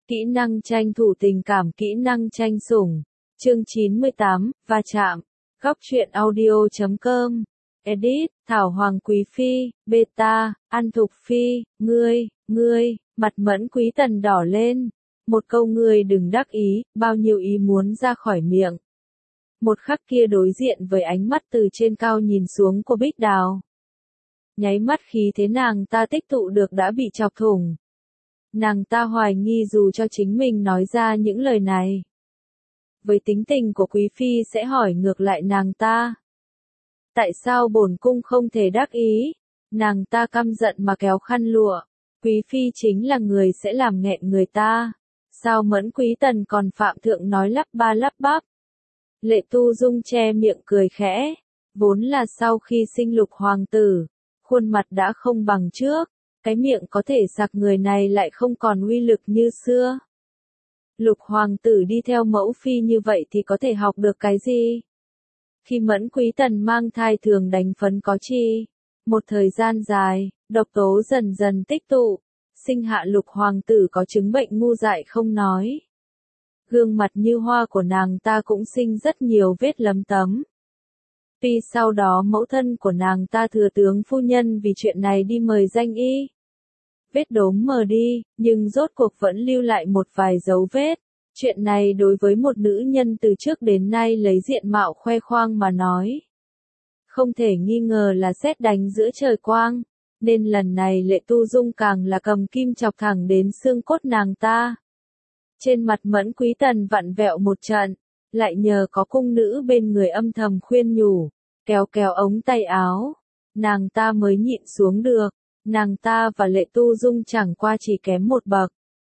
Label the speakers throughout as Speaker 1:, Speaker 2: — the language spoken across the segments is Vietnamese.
Speaker 1: Kỹ năng tranh thủ tình cảm, kỹ năng tranh sủng. Chương 98, va chạm. Góc truyện audio.com. Edit, Thảo Hoàng Quý Phi, Beta, An Thục Phi, ngươi, mặt Mẫn Quý Tần đỏ lên. Một câu ngươi đừng đắc ý, bao nhiêu ý muốn ra khỏi miệng. Một khắc kia đối diện với ánh mắt từ trên cao nhìn xuống của Bích Đào. Nháy mắt khí thế nàng ta tích tụ được đã bị chọc thủng. Nàng ta hoài nghi dù cho chính mình nói ra những lời này. Với tính tình của Quý Phi sẽ hỏi ngược lại nàng ta. Tại sao bổn cung không thể đắc ý? Nàng ta căm giận mà kéo khăn lụa. Quý Phi chính là người sẽ làm nghẹn người ta. Sao Mẫn Quý Tần còn phạm thượng nói lắp ba lắp bắp? Lệ Tu Dung che miệng cười khẽ. Vốn là sau khi sinh Lục hoàng tử, khuôn mặt đã không bằng trước. Cái miệng có thể sặc người này lại không còn uy lực như xưa. Lục hoàng tử đi theo mẫu phi như vậy thì có thể học được cái gì? Khi Mẫn Quý Tần mang thai thường đánh phấn có chi? Một thời gian dài, độc tố dần dần tích tụ, sinh hạ Lục hoàng tử có chứng bệnh ngu dại không nói. Gương mặt như hoa của nàng ta cũng sinh rất nhiều vết lấm tấm. Tuy sau đó mẫu thân của nàng ta thừa tướng phu nhân vì chuyện này đi mời danh y. Vết đốm mờ đi, nhưng rốt cuộc vẫn lưu lại một vài dấu vết. Chuyện này đối với một nữ nhân từ trước đến nay lấy diện mạo khoe khoang mà nói. Không thể nghi ngờ là sét đánh giữa trời quang, nên lần này Lệ Tu Dung càng là cầm kim chọc thẳng đến xương cốt nàng ta. Trên mặt Mẫn Quý Tần vặn vẹo một trận, lại nhờ có cung nữ bên người âm thầm khuyên nhủ, kéo kéo ống tay áo, nàng ta mới nhịn xuống được. Nàng ta và Lệ Tu Dung chẳng qua chỉ kém một bậc.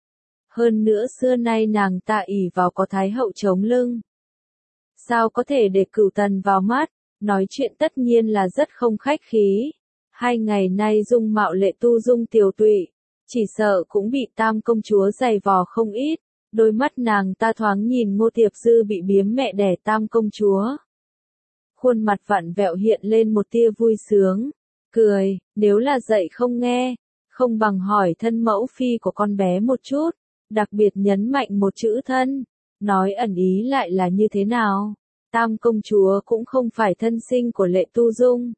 Speaker 1: Hơn nữa xưa nay nàng ta ỷ vào có thái hậu chống lưng. Sao có thể để Cửu Tần vào mắt, nói chuyện tất nhiên là rất không khách khí. 2 ngày nay dung mạo Lệ Tu Dung tiều tụy, chỉ sợ cũng bị Tam công chúa giày vò không ít. Đôi mắt nàng ta thoáng nhìn Ngô Tiệp Dư bị biếm mẹ đẻ Tam công chúa. Khuôn mặt vặn vẹo hiện lên một tia vui sướng. Cười, nếu là dạy không nghe, không bằng hỏi thân mẫu phi của con bé một chút, đặc biệt nhấn mạnh một chữ thân, nói ẩn ý lại là như thế nào. Tam công chúa cũng không phải thân sinh của Lệ Tu Dung.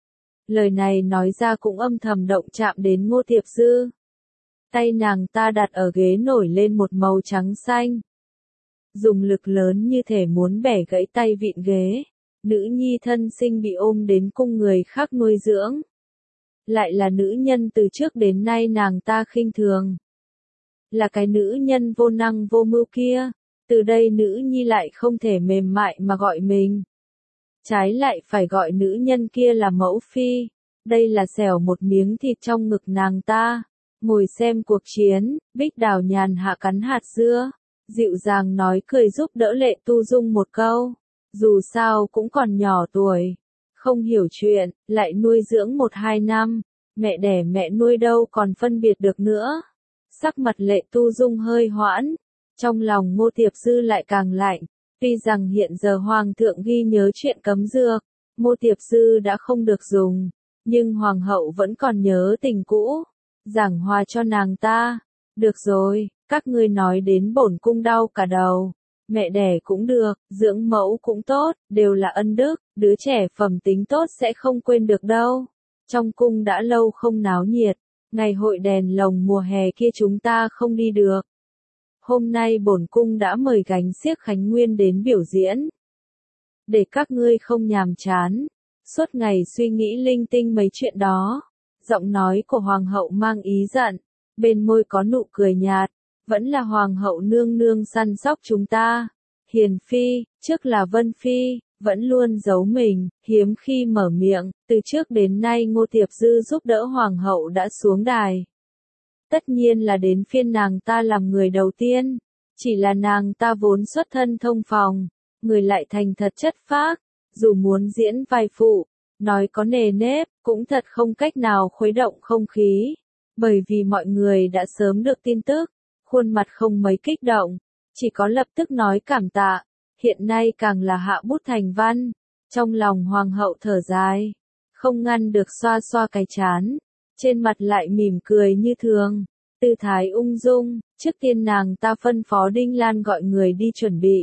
Speaker 1: Lời này nói ra cũng âm thầm động chạm đến Ngô Tiệp Dư. Tay nàng ta đặt ở ghế nổi lên một màu trắng xanh. Dùng lực lớn như thể muốn bẻ gãy tay vịn ghế. Nữ nhi thân sinh bị ôm đến cung người khác nuôi dưỡng. Lại là nữ nhân từ trước đến nay nàng ta khinh thường. Là cái nữ nhân vô năng vô mưu kia. Từ đây nữ nhi lại không thể mềm mại mà gọi mình. Trái lại phải gọi nữ nhân kia là mẫu phi. Đây là xẻo một miếng thịt trong ngực nàng ta. Ngồi xem cuộc chiến, Bích Đào nhàn hạ cắn hạt dưa. Dịu dàng nói cười giúp đỡ Lệ Tu Dung một câu. Dù sao cũng còn nhỏ tuổi, không hiểu chuyện, lại nuôi dưỡng 1-2 năm, mẹ đẻ mẹ nuôi đâu còn phân biệt được nữa. Sắc mặt Lệ Tu Dung hơi hoãn, trong lòng Ngô Tiệp Dư lại càng lạnh, tuy rằng hiện giờ Hoàng thượng ghi nhớ chuyện cấm dược, Ngô Tiệp Dư đã không được dùng, nhưng Hoàng hậu vẫn còn nhớ tình cũ, giảng hòa cho nàng ta. Được rồi, các ngươi nói đến bổn cung đau cả đầu. Mẹ đẻ cũng được, dưỡng mẫu cũng tốt, đều là ân đức, đứa trẻ phẩm tính tốt sẽ không quên được đâu. Trong cung đã lâu không náo nhiệt, ngày hội đèn lồng mùa hè kia chúng ta không đi được. Hôm nay bổn cung đã mời gánh xiếc Khánh Nguyên đến biểu diễn. Để các ngươi không nhàm chán, suốt ngày suy nghĩ linh tinh mấy chuyện đó. Giọng nói của Hoàng hậu mang ý giận, bên môi có nụ cười nhạt. Vẫn là Hoàng hậu nương nương săn sóc chúng ta. Hiền Phi, trước là Vân Phi, vẫn luôn giấu mình, hiếm khi mở miệng, từ trước đến nay Ngô Tiệp Dư giúp đỡ Hoàng hậu đã xuống đài. Tất nhiên là đến phiên nàng ta làm người đầu tiên, chỉ là nàng ta vốn xuất thân thông phòng, người lại thành thật chất phác, dù muốn diễn vai phụ, nói có nề nếp, cũng thật không cách nào khuấy động không khí, bởi vì mọi người đã sớm được tin tức. Khuôn mặt không mấy kích động, chỉ có lập tức nói cảm tạ, hiện nay càng là hạ bút thành văn. Trong lòng Hoàng hậu thở dài, không ngăn được xoa xoa cái trán, trên mặt lại mỉm cười như thường. tư thái ung dung, trước tiên nàng ta phân phó Đinh Lan gọi người đi chuẩn bị.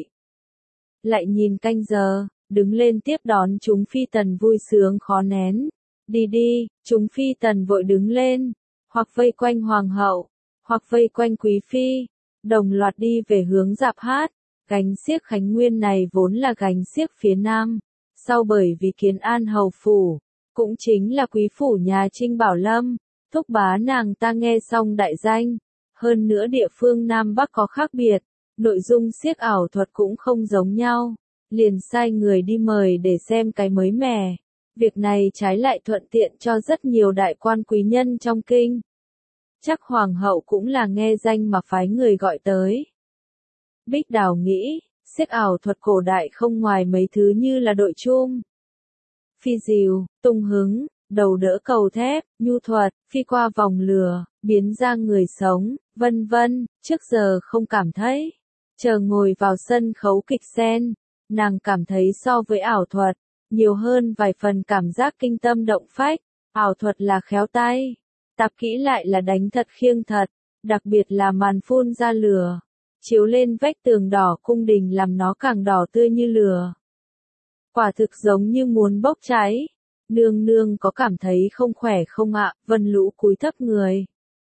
Speaker 1: Lại nhìn canh giờ, đứng lên tiếp đón chúng phi tần vui sướng khó nén. Đi đi, chúng phi tần vội đứng lên, hoặc vây quanh hoàng hậu, hoặc vây quanh quý phi, đồng loạt đi về hướng dạp hát. Gánh xiếc Khánh Nguyên này vốn là gánh xiếc phía nam, sau bởi vì Kiến An hầu phủ, cũng chính là quý phủ nhà Trinh Bảo Lâm, thúc bá nàng ta nghe xong đại danh. Hơn nữa địa phương Nam Bắc có khác biệt, nội dung xiếc ảo thuật cũng không giống nhau, liền sai người đi mời để xem cái mới mẻ. Việc này trái lại thuận tiện cho rất nhiều đại quan quý nhân trong kinh. Chắc hoàng hậu cũng là nghe danh mà phái người gọi tới. Bích Đào nghĩ, xiếc ảo thuật cổ đại không ngoài mấy thứ như là đội chum, phi diều, tung hứng, đầu đỡ cầu thép, nhu thuật, phi qua vòng lửa, biến ra người sống, vân vân, trước giờ không cảm thấy. Chờ ngồi vào sân khấu kịch sen, nàng cảm thấy so với ảo thuật, nhiều hơn vài phần cảm giác kinh tâm động phách. Ảo thuật là khéo tay, tạp kỹ lại là đánh thật khiêng thật, đặc biệt là màn phun ra lửa, chiếu lên vách tường đỏ cung đình làm nó càng đỏ tươi như lửa. Quả thực giống như muốn bốc cháy. Nương nương có cảm thấy không khỏe không ạ? Vân Lũ cúi thấp người.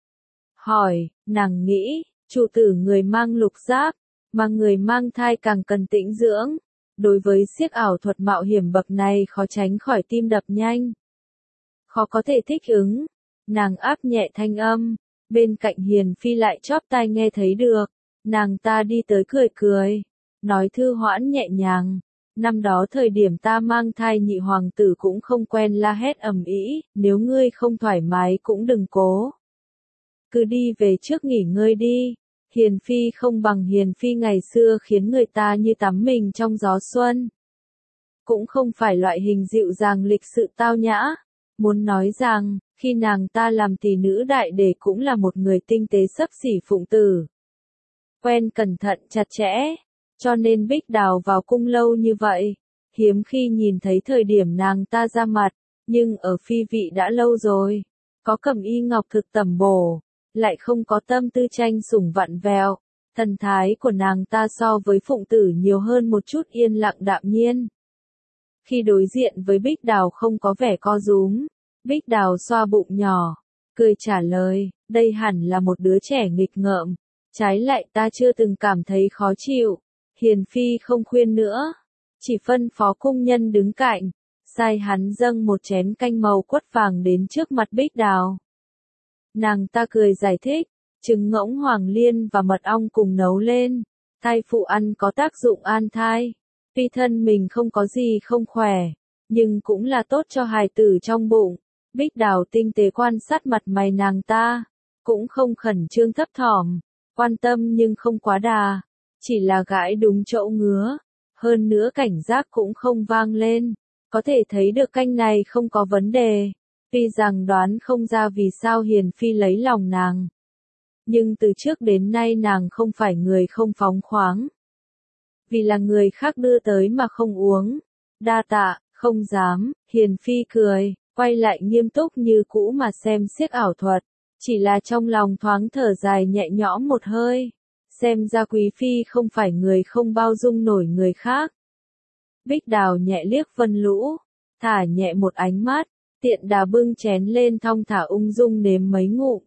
Speaker 1: Hỏi, nàng nghĩ, chủ tử người mang lục giáp, mà người mang thai càng cần tĩnh dưỡng. Đối với xiếc ảo thuật mạo hiểm bậc này khó tránh khỏi tim đập nhanh. Khó có thể thích ứng. Nàng áp nhẹ thanh âm, bên cạnh Hiền Phi lại chóp tai nghe thấy được. Nàng ta đi tới cười cười, nói thư hoãn nhẹ nhàng. Năm đó thời điểm ta mang thai nhị hoàng tử cũng không quen la hét ầm ĩ, nếu ngươi không thoải mái cũng đừng cố. Cứ đi về trước nghỉ ngơi đi. Hiền Phi không bằng Hiền Phi ngày xưa khiến người ta như tắm mình trong gió xuân. Cũng không phải loại hình dịu dàng lịch sự tao nhã. Muốn nói rằng, khi nàng ta làm tỷ nữ đại đệ cũng là một người tinh tế xấp xỉ phụng tử. Quen cẩn thận chặt chẽ. Cho nên Bích Đào vào cung lâu như vậy, hiếm khi nhìn thấy thời điểm nàng ta ra mặt, nhưng ở phi vị đã lâu rồi, có Cẩm Y ngọc thực tẩm bổ, lại không có tâm tư tranh sủng vặn vẹo, thần thái của nàng ta so với phụng tử nhiều hơn một chút yên lặng đạm nhiên. Khi đối diện với Bích Đào không có vẻ co rúm, Bích Đào xoa bụng nhỏ, cười trả lời, đây hẳn là một đứa trẻ nghịch ngợm, trái lại ta chưa từng cảm thấy khó chịu. Hiền Phi không khuyên nữa, chỉ phân phó cung nhân đứng cạnh, sai hắn dâng một chén canh màu quất vàng đến trước mặt Bích Đào. Nàng ta cười giải thích, trứng ngỗng hoàng liên và mật ong cùng nấu lên, thai phụ ăn có tác dụng an thai, tuy thân mình không có gì không khỏe, nhưng cũng là tốt cho hài tử trong bụng. Bích Đào tinh tế quan sát mặt mày nàng ta, cũng không khẩn trương thấp thỏm, quan tâm nhưng không quá đà. Chỉ là gãi đúng chỗ ngứa, hơn nữa cảnh giác cũng không vang lên, có thể thấy được canh này không có vấn đề, tuy rằng đoán không ra vì sao Hiền Phi lấy lòng nàng. Nhưng từ trước đến nay nàng không phải người không phóng khoáng. Vì là người khác đưa tới mà không uống, đa tạ, không dám, Hiền Phi cười, quay lại nghiêm túc như cũ mà xem xiếc ảo thuật, chỉ là trong lòng thoáng thở dài nhẹ nhõm một hơi. Xem ra quý phi không phải người không bao dung nổi người khác. Bích Đào nhẹ liếc Vân Lũ, thả nhẹ một ánh mắt, tiện đà bưng chén lên thong thả ung dung nếm mấy ngụm.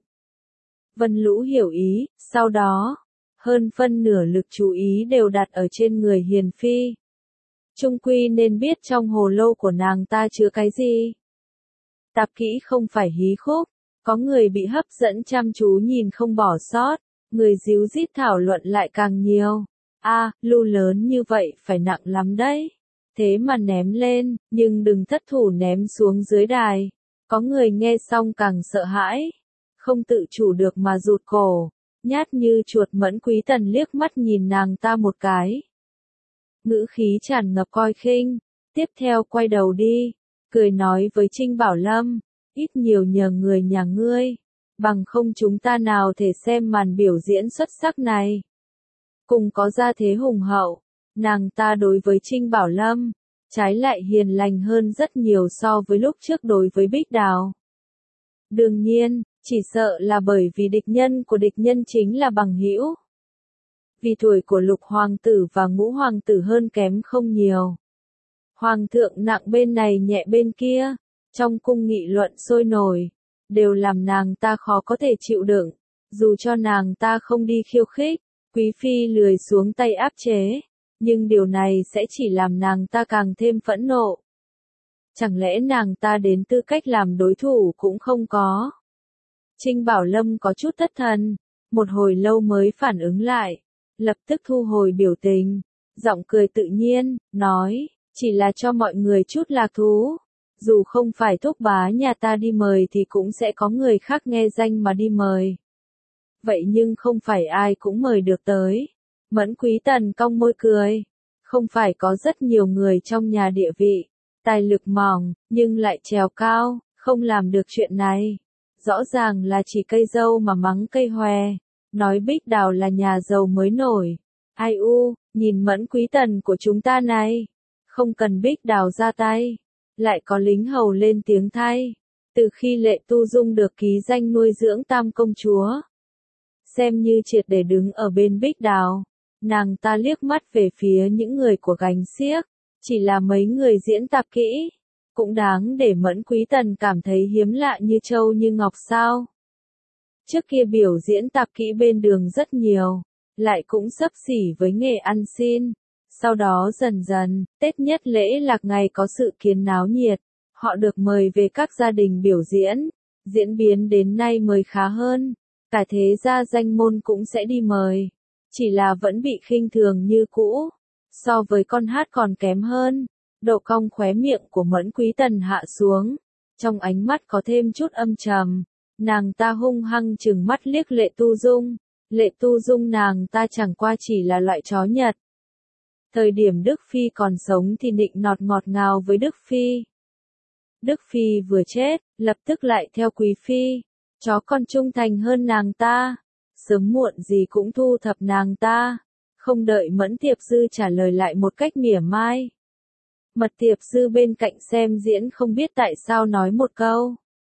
Speaker 1: Vân Lũ hiểu ý, sau đó, hơn phân nửa lực chú ý đều đặt ở trên người Hiền Phi. Trung quy nên biết trong hồ lô của nàng ta chứa cái gì. Tạp kỹ không phải hí khúc, có người bị hấp dẫn chăm chú nhìn không bỏ sót. Người díu dít thảo luận lại càng nhiều. Lu lớn như vậy phải nặng lắm đấy. Thế mà ném lên, nhưng đừng thất thủ ném xuống dưới đài. Có người nghe xong càng sợ hãi. Không tự chủ được mà rụt cổ. Nhát như chuột Mẫn Quý Tần liếc mắt nhìn nàng ta một cái. Ngữ khí tràn ngập coi khinh. Tiếp theo quay đầu đi. Cười nói với Trinh Bảo Lâm. Ít nhiều nhờ người nhà ngươi. Bằng không chúng ta nào thể xem màn biểu diễn xuất sắc này. Cùng có gia thế hùng hậu, nàng ta đối với Trinh Bảo Lâm, trái lại hiền lành hơn rất nhiều so với lúc trước đối với Bích Đào. Đương nhiên, Chỉ sợ là bởi vì địch nhân của địch nhân chính là bằng hữu. Vì tuổi của Lục hoàng tử và Ngũ hoàng tử hơn kém không nhiều. Hoàng thượng nặng bên này nhẹ bên kia, trong cung nghị luận sôi nổi, đều làm nàng ta khó có thể chịu đựng, dù cho nàng ta không đi khiêu khích, Quý phi lười xuống tay áp chế, nhưng điều này sẽ chỉ làm nàng ta càng thêm phẫn nộ. Chẳng lẽ nàng ta đến tư cách làm đối thủ cũng không có? Trinh Bảo Lâm có chút thất thần, một hồi lâu mới phản ứng lại, lập tức thu hồi biểu tình, giọng cười tự nhiên, nói, chỉ là cho mọi người chút lạc thú. Dù không phải thúc bá nhà ta đi mời thì cũng sẽ có người khác nghe danh mà đi mời. Vậy nhưng không phải ai cũng mời được tới. Mẫn Quý Tần cong môi cười. Không phải có rất nhiều người trong nhà địa vị, tài lực mỏng, nhưng lại trèo cao, không làm được chuyện này. Rõ ràng là chỉ cây dâu mà mắng cây hòe. Nói Bích Đào là nhà giàu mới nổi. Ai u, nhìn Mẫn Quý Tần của chúng ta này. Không cần Bích Đào ra tay. Lại có lính hầu lên tiếng thay. Từ khi Lệ Tu Dung được ký danh nuôi dưỡng tam công chúa, xem như triệt để đứng ở bên Bích Đào, nàng ta liếc mắt về phía những người của gánh xiếc, chỉ là mấy người diễn tạp kỹ, cũng đáng để Mẫn Quý Tần cảm thấy hiếm lạ như châu như ngọc sao. Trước kia biểu diễn tạp kỹ bên đường rất nhiều, lại cũng xấp xỉ với nghề ăn xin. Sau đó dần dần, Tết nhất lễ lạc ngày có sự kiến náo nhiệt, họ được mời về các gia đình biểu diễn, diễn biến đến nay mới khá hơn, cả thế gia danh môn cũng sẽ đi mời, chỉ là vẫn bị khinh thường như cũ, so với con hát còn kém hơn. Độ cong khóe miệng của Mẫn Quý Tần hạ xuống, trong ánh mắt có thêm chút âm trầm, nàng ta hung hăng trừng mắt liếc Lệ Tu Dung, Lệ Tu Dung nàng ta chẳng qua chỉ là loại chó Nhật. Thời điểm Đức Phi còn sống thì nịnh nọt ngọt ngào với Đức Phi. Đức Phi vừa chết, lập tức lại theo Quý Phi, chó còn trung thành hơn nàng ta, sớm muộn gì cũng thu thập nàng ta, không đợi Mẫn Tiệp Dư trả lời lại một cách mỉa mai. Mật Tiệp Dư bên cạnh xem diễn không biết tại sao nói một câu.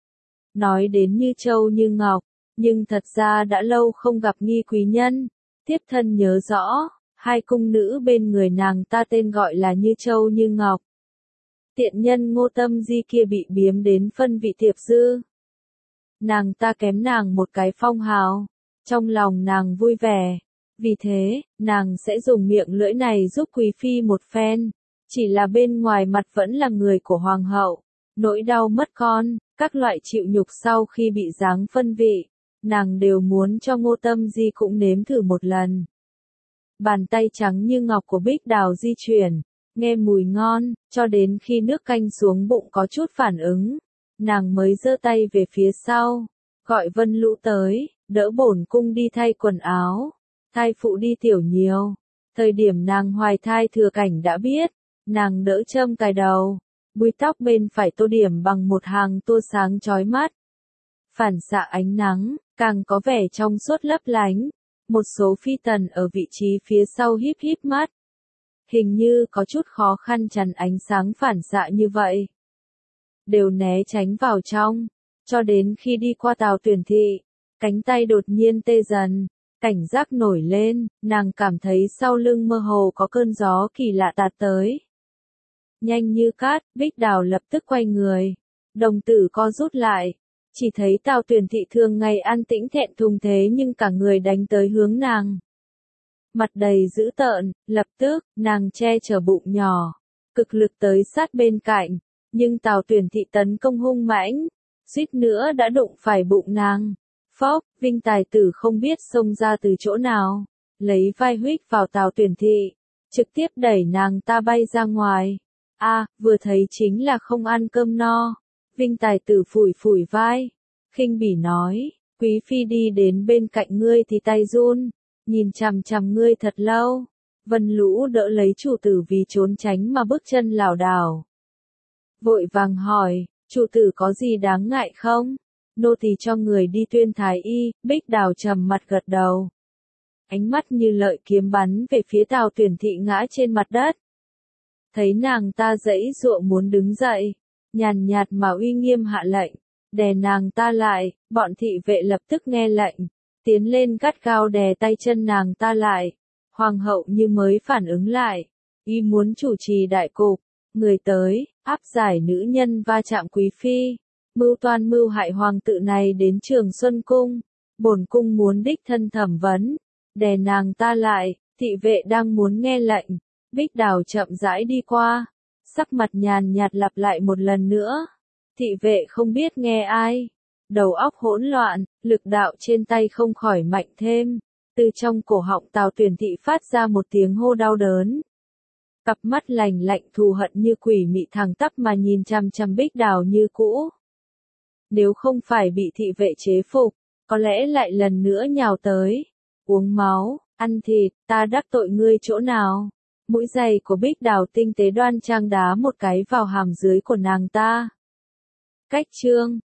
Speaker 1: Nói đến như châu như ngọc, nhưng thật ra đã lâu không gặp Nghi quý nhân, tiếp thân nhớ rõ. Hai cung nữ bên người nàng ta tên gọi là Như Châu Như Ngọc. Tiện nhân Ngô Tâm Di kia bị biếm đến phân vị Tiệp Dư. Nàng ta kém nàng một cái phong hào, trong lòng nàng vui vẻ. Vì thế, nàng sẽ dùng miệng lưỡi này giúp Quý Phi một phen. Chỉ là bên ngoài mặt vẫn là người của Hoàng hậu. Nỗi đau mất con, các loại chịu nhục sau khi bị giáng phân vị, nàng đều muốn cho Ngô Tâm Di cũng nếm thử một lần. Bàn tay trắng như ngọc của Bích Đào di chuyển, nghe mùi ngon, cho đến khi nước canh xuống bụng có chút phản ứng, nàng mới giơ tay về phía sau, gọi Vân Lũ tới, đỡ bổn cung đi thay quần áo, thai phụ đi tiểu nhiều. Thời điểm nàng hoài thai Thừa Cảnh đã biết, nàng đỡ châm cài đầu, búi tóc bên phải tô điểm bằng một hàng tua sáng chói mắt. Phản xạ ánh nắng, càng có vẻ trong suốt lấp lánh. Một số phi tần ở vị trí phía sau híp híp mắt. Hình như có chút khó khăn chắn ánh sáng phản xạ như vậy. Đều né tránh vào trong, cho đến khi đi qua Tào Tuyển Thị, cánh tay đột nhiên tê dần, cảnh giác nổi lên, nàng cảm thấy sau lưng mơ hồ có cơn gió kỳ lạ tạt tới. Nhanh như cát, Bích Đào lập tức quay người, đồng tử co rút lại. Chỉ thấy Tào Tuyển Thị thường ngày an tĩnh thẹn thùng thế nhưng cả người đánh tới hướng nàng. Mặt đầy dữ tợn, lập tức, nàng che chở bụng nhỏ, cực lực tới sát bên cạnh, nhưng Tào Tuyển Thị tấn công hung mãnh, suýt nữa đã đụng phải bụng nàng. Phốc, Vinh Tài Tử không biết xông ra từ chỗ nào, lấy vai huých vào Tào Tuyển Thị, trực tiếp đẩy nàng ta bay ra ngoài. Vừa thấy chính là không ăn cơm no. Vinh Tài Tử phủi phủi vai, khinh bỉ nói, Quý Phi đi đến bên cạnh ngươi thì tay run, nhìn chằm chằm ngươi thật lâu. Vân Lũ đỡ lấy chủ tử vì trốn tránh mà bước chân lảo đảo. Vội vàng hỏi, chủ tử có gì đáng ngại không? Nô tỳ cho người đi tuyên thái y. Bích Đào trầm mặt gật đầu. Ánh mắt như lợi kiếm bắn về phía Tào Tuyển Thị ngã trên mặt đất. Thấy nàng ta giãy giụa muốn đứng dậy, nhàn nhạt mà uy nghiêm hạ lệnh, đè nàng ta lại, bọn thị vệ lập tức nghe lệnh, tiến lên gắt gao đè tay chân nàng ta lại. Hoàng hậu như mới phản ứng lại, y muốn chủ trì đại cục, người tới, áp giải nữ nhân va chạm quý phi, mưu toan mưu hại hoàng tự này đến Trường Xuân Cung, bổn cung muốn đích thân thẩm vấn, đè nàng ta lại, thị vệ đang muốn nghe lệnh, Bích Đào chậm rãi đi qua, sắc mặt nhàn nhạt lặp lại một lần nữa, thị vệ không biết nghe ai, đầu óc hỗn loạn, lực đạo trên tay không khỏi mạnh thêm, từ trong cổ họng Tào Tuyển Thị phát ra một tiếng hô đau đớn. Cặp mắt lạnh lạnh thù hận như quỷ mị thẳng tắp mà nhìn chằm chằm Bích Đào như cũ. Nếu không phải bị thị vệ chế phục, có lẽ lại lần nữa nhào tới, uống máu, ăn thịt, ta đắc tội ngươi chỗ nào? Mũi giày của Bích Đào tinh tế đoan trang đá một cái vào hàm dưới của nàng ta. Cách chương